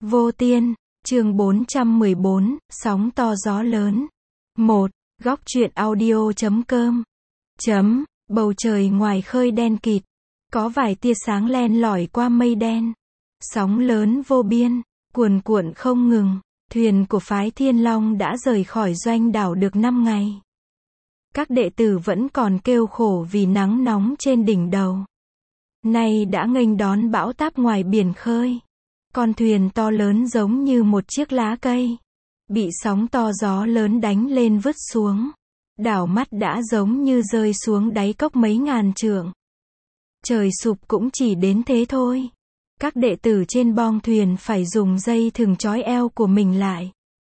Vô Tiên, chương 414, sóng to gió lớn. 1. Góc truyện audio.com. Bầu trời ngoài khơi đen kịt. Có vài tia sáng len lỏi qua mây đen. Sóng lớn vô biên, cuồn cuộn không ngừng. Thuyền của phái Thiên Long đã rời khỏi doanh đảo được 5 ngày. Các đệ tử vẫn còn kêu khổ vì nắng nóng trên đỉnh đầu. Nay đã nghênh đón bão táp ngoài biển khơi. Con thuyền to lớn giống như một chiếc lá cây. Bị sóng to gió lớn đánh lên vứt xuống. Đảo mắt đã giống như rơi xuống đáy cốc mấy ngàn trượng. Trời sụp cũng chỉ đến thế thôi. Các đệ tử trên bong thuyền phải dùng dây thừng trói eo của mình lại.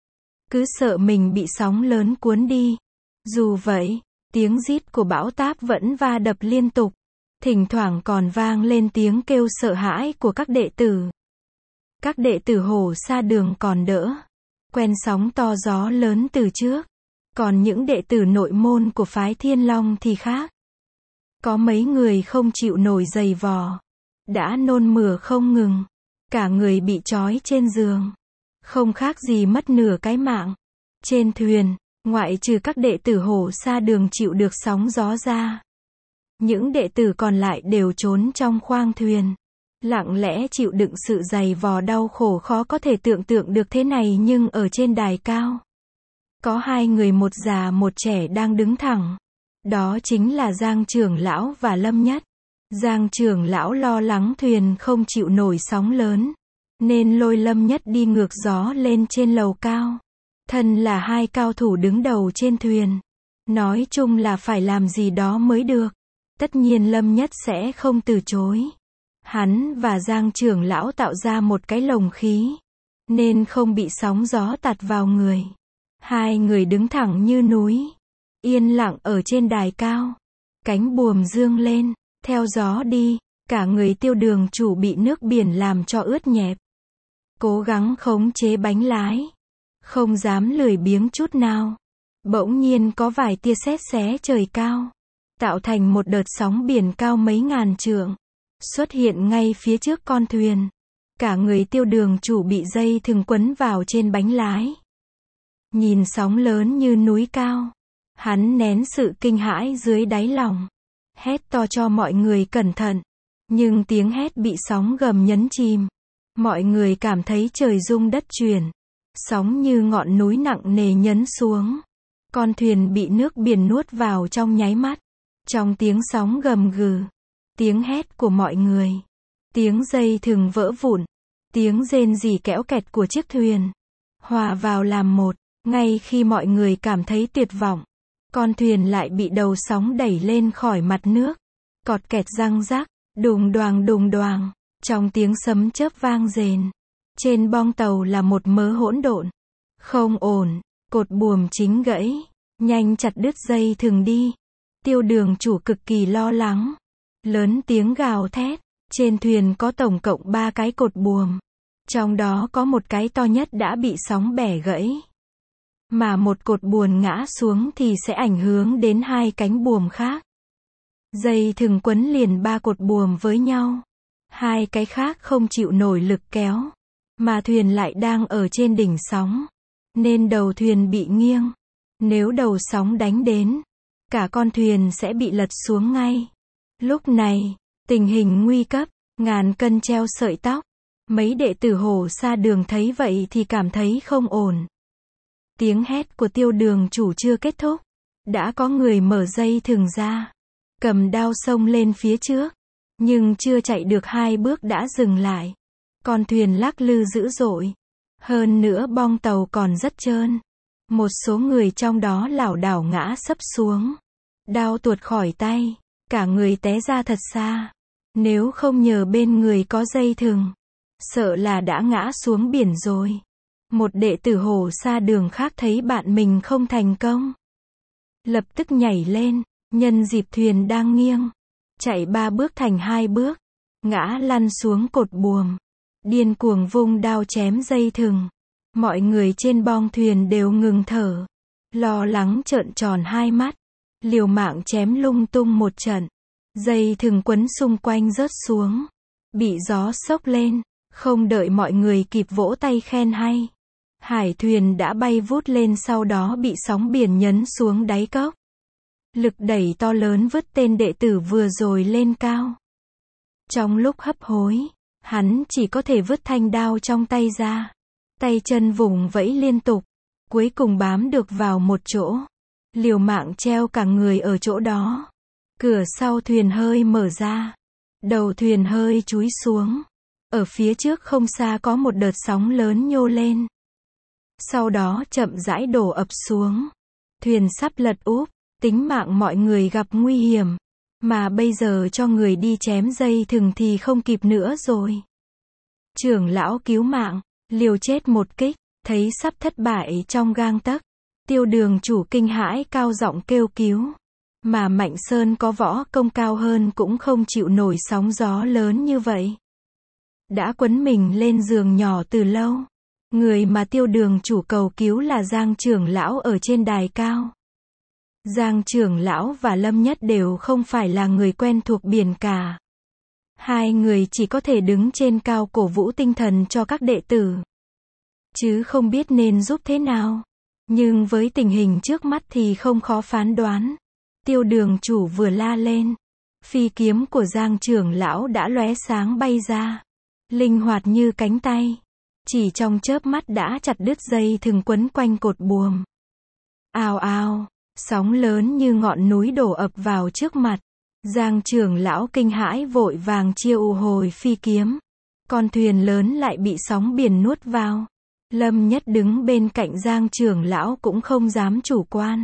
Cứ sợ mình bị sóng lớn cuốn đi. Dù vậy, tiếng rít của bão táp vẫn va đập liên tục. Thỉnh thoảng còn vang lên tiếng kêu sợ hãi của các đệ tử. Các đệ tử Hổ Sa Đường còn đỡ. Quen sóng to gió lớn từ trước. Còn những đệ tử nội môn của phái Thiên Long thì khác. Có mấy người không chịu nổi giày vò. Đã nôn mửa không ngừng. Cả người bị trói trên giường. Không khác gì mất nửa cái mạng. Trên thuyền, ngoại trừ các đệ tử Hổ Sa Đường chịu được sóng gió ra. Những đệ tử còn lại đều trốn trong khoang thuyền. Lặng lẽ chịu đựng sự dày vò đau khổ khó có thể tưởng tượng được thế này, nhưng ở trên đài cao. Có hai người, một già một trẻ đang đứng thẳng. Đó chính là Giang trưởng lão và Lâm Nhất. Giang trưởng lão lo lắng thuyền không chịu nổi sóng lớn. Nên lôi Lâm Nhất đi ngược gió lên trên lầu cao. Thân là hai cao thủ đứng đầu trên thuyền. Nói chung là phải làm gì đó mới được. Tất nhiên Lâm Nhất sẽ không từ chối. Hắn và Giang trưởng lão tạo ra một cái lồng khí. Nên không bị sóng gió tạt vào người. Hai người đứng thẳng như núi. Yên lặng ở trên đài cao. Cánh buồm dương lên. Theo gió đi. Cả người Tiêu Đường chủ bị nước biển làm cho ướt nhẹp. Cố gắng khống chế bánh lái. Không dám lười biếng chút nào. Bỗng nhiên có vài tia sét xé trời cao. Tạo thành một đợt sóng biển cao mấy ngàn trượng. Xuất hiện ngay phía trước con thuyền. Cả người Tiêu Đường chủ bị dây thừng quấn vào trên bánh lái. Nhìn sóng lớn như núi cao. Hắn nén sự kinh hãi dưới đáy lòng. Hét to cho mọi người cẩn thận. Nhưng tiếng hét bị sóng gầm nhấn chìm. Mọi người cảm thấy trời rung đất chuyển. Sóng như ngọn núi nặng nề nhấn xuống. Con thuyền bị nước biển nuốt vào trong nháy mắt. Trong tiếng sóng gầm gừ. Tiếng hét của mọi người. Tiếng dây thừng vỡ vụn. Tiếng rên rỉ kéo kẹt của chiếc thuyền. Hòa vào làm một. Ngay khi mọi người cảm thấy tuyệt vọng. Con thuyền lại bị đầu sóng đẩy lên khỏi mặt nước. Cọt kẹt răng rắc. Đùng đoàng đùng đoàng. Trong tiếng sấm chớp vang rền. Trên bong tàu là một mớ hỗn độn. Không ổn. Cột buồm chính gãy. Nhanh chặt đứt dây thừng đi. Tiêu Đường chủ cực kỳ lo lắng. Lớn tiếng gào thét. Trên thuyền có tổng cộng 3 cái cột buồm. Trong đó có một cái to nhất đã bị sóng bẻ gãy. Mà một cột buồm ngã xuống thì sẽ ảnh hưởng đến 2 cánh buồm khác. Dây thừng quấn liền 3 cột buồm với nhau. 2 cái khác không chịu nổi lực kéo. Mà thuyền lại đang ở trên đỉnh sóng. Nên đầu thuyền bị nghiêng. Nếu đầu sóng đánh đến, cả con thuyền sẽ bị lật xuống ngay. Lúc này, tình hình nguy cấp, ngàn cân treo sợi tóc. Mấy đệ tử Hổ Sa Đường thấy vậy thì cảm thấy không ổn. Tiếng hét của Tiêu Đường chủ chưa kết thúc. Đã có người mở dây thừng ra. Cầm đao xông lên phía trước. Nhưng chưa chạy được 2 bước đã dừng lại. Con thuyền lắc lư dữ dội. Hơn nữa bong tàu còn rất trơn. Một số người trong đó lảo đảo ngã sấp xuống. Đao tuột khỏi tay. Cả người té ra thật xa. Nếu không nhờ bên người có dây thừng, sợ là đã ngã xuống biển rồi. Một đệ tử Hổ Sa Đường khác thấy bạn mình không thành công. Lập tức nhảy lên. Nhân dịp thuyền đang nghiêng. Chạy 3 bước thành 2 bước. Ngã lăn xuống cột buồm. Điên cuồng vung đao chém dây thừng. Mọi người trên bong thuyền đều ngừng thở. Lo lắng trợn tròn hai mắt. Liều mạng chém lung tung một trận. Dây thừng quấn xung quanh rớt xuống. Bị gió xốc lên. Không đợi mọi người kịp vỗ tay khen hay, hải thuyền đã bay vút lên, sau đó bị sóng biển nhấn xuống đáy cốc. Lực đẩy to lớn vứt tên đệ tử vừa rồi lên cao. Trong lúc hấp hối, hắn chỉ có thể vứt thanh đao trong tay ra. Tay chân vùng vẫy liên tục, cuối cùng bám được vào một chỗ. Liều mạng treo cả người ở chỗ đó. Cửa sau thuyền hơi mở ra. Đầu thuyền hơi chúi xuống. Ở phía trước không xa có một đợt sóng lớn nhô lên. Sau đó chậm rãi đổ ập xuống. Thuyền sắp lật úp, tính mạng mọi người gặp nguy hiểm. Mà bây giờ cho người đi chém dây thừng thì không kịp nữa rồi. Trưởng lão cứu mạng, liều chết một kích, thấy sắp thất bại trong gang tấc. Tiêu Đường chủ kinh hãi cao giọng kêu cứu. Mà Mạnh Sơn có võ công cao hơn cũng không chịu nổi sóng gió lớn như vậy. Đã quấn mình lên giường nhỏ từ lâu. Người mà Tiêu Đường chủ cầu cứu là Giang trưởng lão ở trên đài cao. Giang trưởng lão và Lâm Nhất đều không phải là người quen thuộc biển cả. Hai người chỉ có thể đứng trên cao cổ vũ tinh thần cho các đệ tử. Chứ không biết nên giúp thế nào. Nhưng với tình hình trước mắt thì không khó phán đoán. Tiêu Đường chủ vừa la lên. Phi kiếm của Giang trưởng lão đã lóe sáng bay ra. Linh hoạt như cánh tay. Chỉ trong chớp mắt đã chặt đứt dây thừng quấn quanh cột buồm. Ào ào, sóng lớn như ngọn núi đổ ập vào trước mặt. Giang trưởng lão kinh hãi vội vàng chiêu hồi phi kiếm. Con thuyền lớn lại bị sóng biển nuốt vào. Lâm Nhất đứng bên cạnh Giang trưởng lão cũng không dám chủ quan.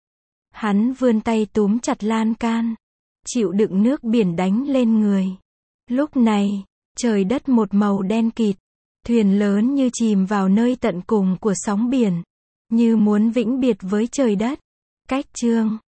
Hắn vươn tay túm chặt lan can. Chịu đựng nước biển đánh lên người. Lúc này, trời đất một màu đen kịt. Thuyền lớn như chìm vào nơi tận cùng của sóng biển. Như muốn vĩnh biệt với trời đất. Cách chương